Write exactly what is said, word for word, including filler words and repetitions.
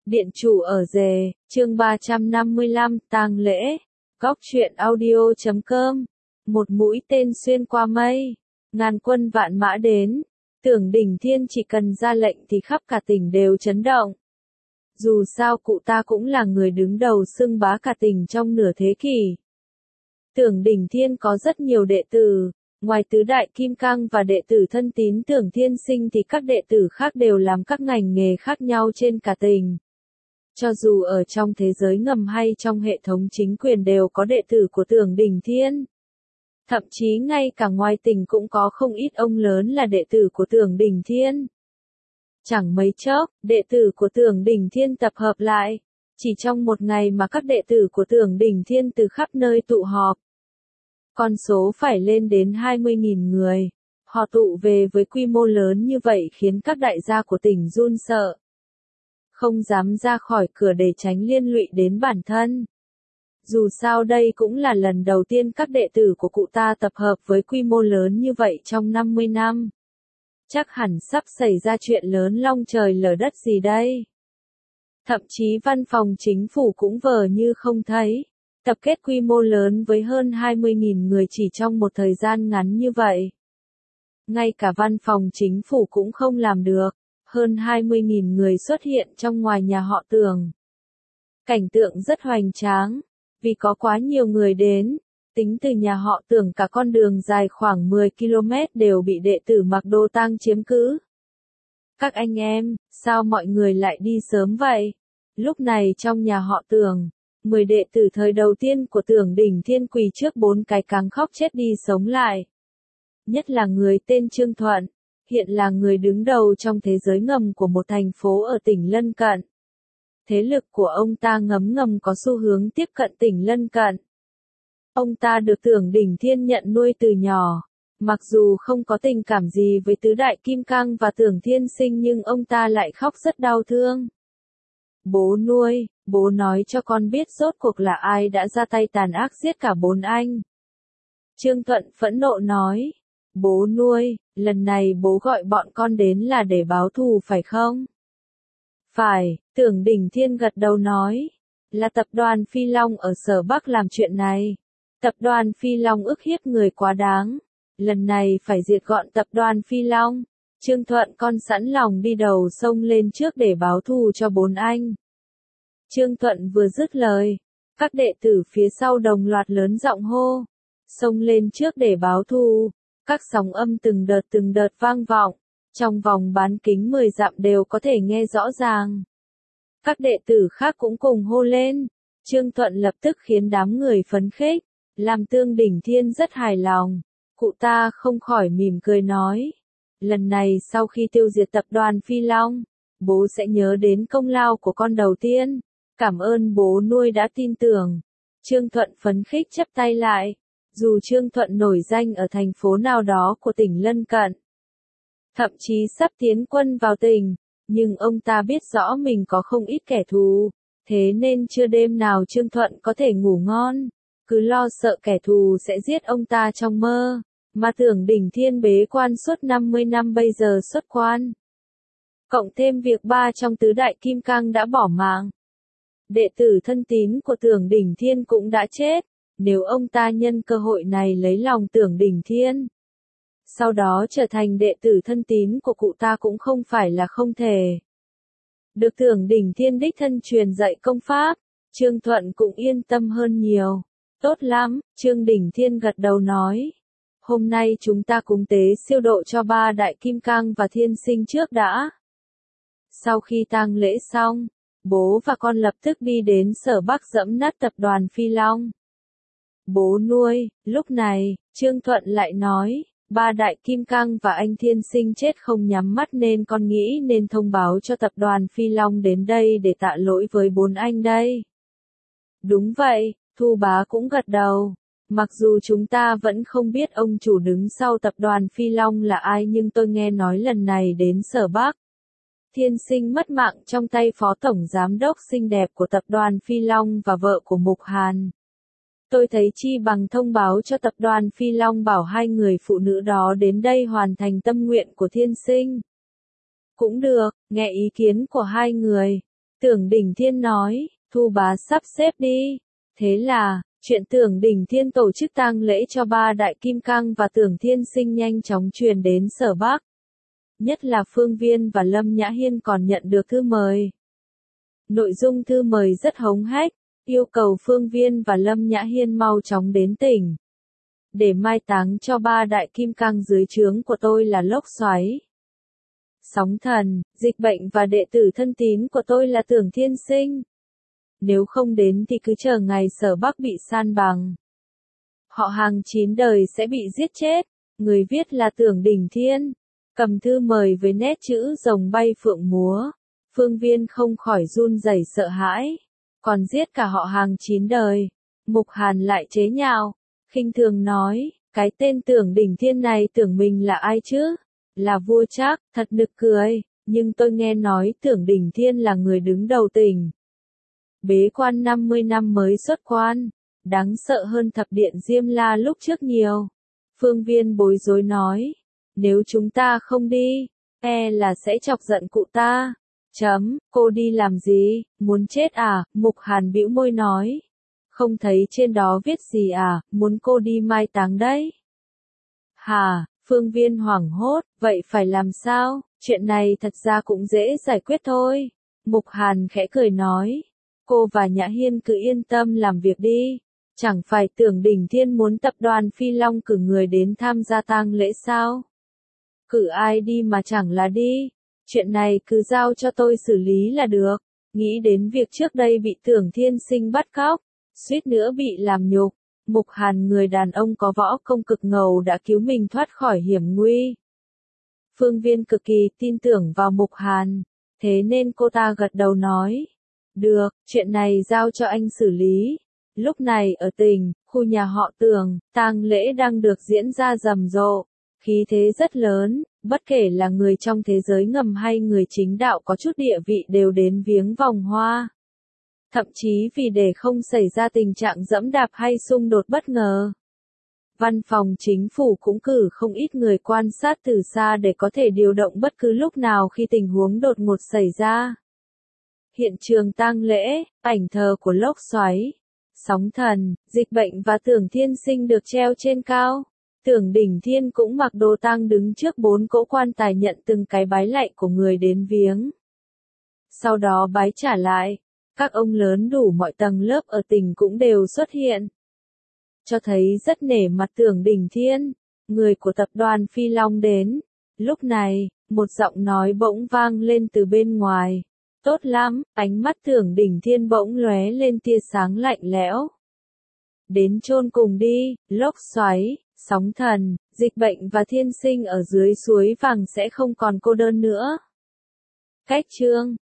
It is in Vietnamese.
Điện chủ ở rề, chương ba trăm năm mươi lăm, tang lễ. Góc truyện audio chấm com. Một mũi tên xuyên qua mây. Ngàn quân vạn mã đến. Tưởng Đỉnh Thiên chỉ cần ra lệnh thì khắp cả tỉnh đều chấn động. Dù sao cụ ta cũng là người đứng đầu xưng bá cả tỉnh trong nửa thế kỷ. Tưởng Đỉnh Thiên có rất nhiều đệ tử. Ngoài tứ đại kim cang và đệ tử thân tín Tưởng Thiên Sinh thì các đệ tử khác đều làm các ngành nghề khác nhau trên cả tỉnh. Cho dù ở trong thế giới ngầm hay trong hệ thống chính quyền đều có đệ tử của Tưởng Đỉnh Thiên. Thậm chí ngay cả ngoài tỉnh cũng có không ít ông lớn là đệ tử của Tưởng Đỉnh Thiên. Chẳng mấy chốc, đệ tử của Tưởng Đỉnh Thiên tập hợp lại. Chỉ trong một ngày mà các đệ tử của Tưởng Đỉnh Thiên từ khắp nơi tụ họp. Con số phải lên đến hai mươi nghìn người. Họ tụ về với quy mô lớn như vậy khiến các đại gia của tỉnh run sợ. Không dám ra khỏi cửa để tránh liên lụy đến bản thân. Dù sao đây cũng là lần đầu tiên các đệ tử của cụ ta tập hợp với quy mô lớn như vậy trong năm mươi năm. Chắc hẳn sắp xảy ra chuyện lớn long trời lở đất gì đây. Thậm chí văn phòng chính phủ cũng vờ như không thấy. Tập kết quy mô lớn với hơn hai mươi nghìn người chỉ trong một thời gian ngắn như vậy. Ngay cả văn phòng chính phủ cũng không làm được. Hơn hai mươi nghìn người xuất hiện trong ngoài nhà họ Tưởng. Cảnh tượng rất hoành tráng, vì có quá nhiều người đến, tính từ nhà họ Tưởng cả con đường dài khoảng mười ki lô mét đều bị đệ tử mặc đồ tang chiếm cứ. Các anh em, sao mọi người lại đi sớm vậy? Lúc này trong nhà họ Tưởng, mười đệ tử thời đầu tiên của Tưởng Đỉnh Thiên quỳ trước bốn cái cáng khóc chết đi sống lại. Nhất là người tên Trương Thuận. Hiện là người đứng đầu trong thế giới ngầm của một thành phố ở tỉnh lân cận. Thế lực của ông ta ngấm ngầm có xu hướng tiếp cận tỉnh lân cận. Ông ta được Tưởng Đỉnh Thiên nhận nuôi từ nhỏ. Mặc dù không có tình cảm gì với tứ đại kim cang và Tưởng Thiên Sinh nhưng ông ta lại khóc rất đau thương. Bố nuôi, bố nói cho con biết rốt cuộc là ai đã ra tay tàn ác giết cả bốn anh. Trương Thuận phẫn nộ nói. Bố nuôi, lần này bố gọi bọn con đến là để báo thù phải không? Phải, Tưởng Đỉnh Thiên gật đầu nói. Là tập đoàn Phi Long ở Sở Bắc làm chuyện này. Tập đoàn Phi Long ức hiếp người quá đáng. Lần này phải diệt gọn tập đoàn Phi Long. Trương Thuận con sẵn lòng đi đầu sông lên trước để báo thù cho bốn anh. Trương Thuận vừa dứt lời. Các đệ tử phía sau đồng loạt lớn giọng hô. Sông lên trước để báo thù. Các sóng âm từng đợt từng đợt vang vọng, trong vòng bán kính mười dặm đều có thể nghe rõ ràng. Các đệ tử khác cũng cùng hô lên, Trương Thuận lập tức khiến đám người phấn khích, làm Tưởng Đỉnh Thiên rất hài lòng. Cụ ta không khỏi mỉm cười nói, lần này sau khi tiêu diệt tập đoàn Phi Long, bố sẽ nhớ đến công lao của con đầu tiên, cảm ơn bố nuôi đã tin tưởng. Trương Thuận phấn khích chắp tay lại. Dù Trương Thuận nổi danh ở thành phố nào đó của tỉnh lân cận, thậm chí sắp tiến quân vào tỉnh, nhưng ông ta biết rõ mình có không ít kẻ thù, thế nên chưa đêm nào Trương Thuận có thể ngủ ngon, cứ lo sợ kẻ thù sẽ giết ông ta trong mơ, mà Tưởng Đỉnh Thiên bế quan suốt năm mươi năm bây giờ xuất quan. Cộng thêm việc ba trong tứ đại kim cang đã bỏ mạng. Đệ tử thân tín của Tưởng Đỉnh Thiên cũng đã chết. Nếu ông ta nhân cơ hội này lấy lòng Tưởng Đỉnh Thiên, sau đó trở thành đệ tử thân tín của cụ ta cũng không phải là không thể. Được Tưởng Đỉnh Thiên đích thân truyền dạy công pháp, Trương Thuận cũng yên tâm hơn nhiều. Tốt lắm, Trương Đỉnh Thiên gật đầu nói. Hôm nay chúng ta cúng tế siêu độ cho ba đại kim cang và thiên sinh trước đã. Sau khi tang lễ xong, bố và con lập tức đi đến Sở Bắc dẫm nát tập đoàn Phi Long. Bố nuôi, lúc này, Trương Thuận lại nói, ba đại kim cang và anh thiên sinh chết không nhắm mắt nên con nghĩ nên thông báo cho tập đoàn Phi Long đến đây để tạ lỗi với bốn anh đây. Đúng vậy, Thu Bá cũng gật đầu. Mặc dù chúng ta vẫn không biết ông chủ đứng sau tập đoàn Phi Long là ai nhưng tôi nghe nói lần này đến Sở Bắc. Thiên sinh mất mạng trong tay phó tổng giám đốc xinh đẹp của tập đoàn Phi Long và vợ của Mục Hàn. Tôi thấy chi bằng thông báo cho tập đoàn Phi Long bảo hai người phụ nữ đó đến đây hoàn thành tâm nguyện của thiên sinh. Cũng được, nghe ý kiến của hai người. Tưởng Đỉnh Thiên nói, Thu bá sắp xếp đi. Thế là, chuyện Tưởng Đỉnh Thiên tổ chức tang lễ cho ba đại kim cang và Tưởng Thiên Sinh nhanh chóng truyền đến Sở Bắc. Nhất là Phương Viên và Lâm Nhã Hiên còn nhận được thư mời. Nội dung thư mời rất hống hách, yêu cầu Phương Viên và Lâm Nhã Hiên mau chóng đến tỉnh. Để mai táng cho ba đại kim cang dưới trướng của tôi là Lốc Xoáy, Sóng Thần, Dịch Bệnh và đệ tử thân tín của tôi là Tưởng Thiên Sinh. Nếu không đến thì cứ chờ ngày Sở Bắc bị san bằng. Họ hàng chín đời sẽ bị giết chết. Người viết là Tưởng Đỉnh Thiên. Cầm thư mời với nét chữ rồng bay phượng múa. Phương Viên không khỏi run rẩy sợ hãi. Còn giết cả họ hàng chín đời. Mục Hàn lại chế nhạo, khinh thường nói, cái tên Tưởng Đỉnh Thiên này tưởng mình là ai chứ? Là vua Trác, thật nực cười. Nhưng tôi nghe nói Tưởng Đỉnh Thiên là người đứng đầu tỉnh. Bế quan năm mươi năm mới xuất quan. Đáng sợ hơn thập điện Diêm La lúc trước nhiều. Phương Viên bối rối nói. Nếu chúng ta không đi, e là sẽ chọc giận cụ ta. Chấm, cô đi làm gì, muốn chết à? Mục Hàn bĩu môi nói. Không thấy trên đó viết gì à, muốn cô đi mai táng đấy. Hà, Phương Viên hoảng hốt, vậy phải làm sao? Chuyện này thật ra cũng dễ giải quyết thôi. Mục Hàn khẽ cười nói. Cô và Nhã Hiên cứ yên tâm làm việc đi. Chẳng phải Tưởng Đỉnh Thiên muốn tập đoàn Phi Long cử người đến tham gia tang lễ sao? Cử ai đi mà chẳng là đi. Chuyện này cứ giao cho tôi xử lý là được. Nghĩ đến việc trước đây bị Tưởng Thiên Sinh bắt cóc, suýt nữa bị làm nhục. Mục Hàn người đàn ông có võ công cực ngầu đã cứu mình thoát khỏi hiểm nguy. Phương Viên cực kỳ tin tưởng vào Mục Hàn. Thế nên cô ta gật đầu nói. Được, chuyện này giao cho anh xử lý. Lúc này ở tỉnh, khu nhà họ Tưởng, tang lễ đang được diễn ra rầm rộ. Khí thế rất lớn, bất kể là người trong thế giới ngầm hay người chính đạo có chút địa vị đều đến viếng vòng hoa. Thậm chí vì để không xảy ra tình trạng dẫm đạp hay xung đột bất ngờ. Văn phòng chính phủ cũng cử không ít người quan sát từ xa để có thể điều động bất cứ lúc nào khi tình huống đột ngột xảy ra. Hiện trường tang lễ, ảnh thờ của Lốc Xoáy, Sóng Thần, Dịch Bệnh và Tưởng Thiên Sinh được treo trên cao. Tưởng Đỉnh Thiên cũng mặc đồ tang đứng trước bốn cỗ quan tài nhận từng cái bái lạy của người đến viếng. Sau đó bái trả lại, các ông lớn đủ mọi tầng lớp ở tỉnh cũng đều xuất hiện. Cho thấy rất nể mặt Tưởng Đỉnh Thiên, người của tập đoàn Phi Long đến. Lúc này, một giọng nói bỗng vang lên từ bên ngoài. Tốt lắm, ánh mắt Tưởng Đỉnh Thiên bỗng lóe lên tia sáng lạnh lẽo. Đến chôn cùng đi, Lốc Xoáy, Sóng Thần, Dịch Bệnh và Thiên Sinh ở dưới suối vàng sẽ không còn cô đơn nữa. Cách chương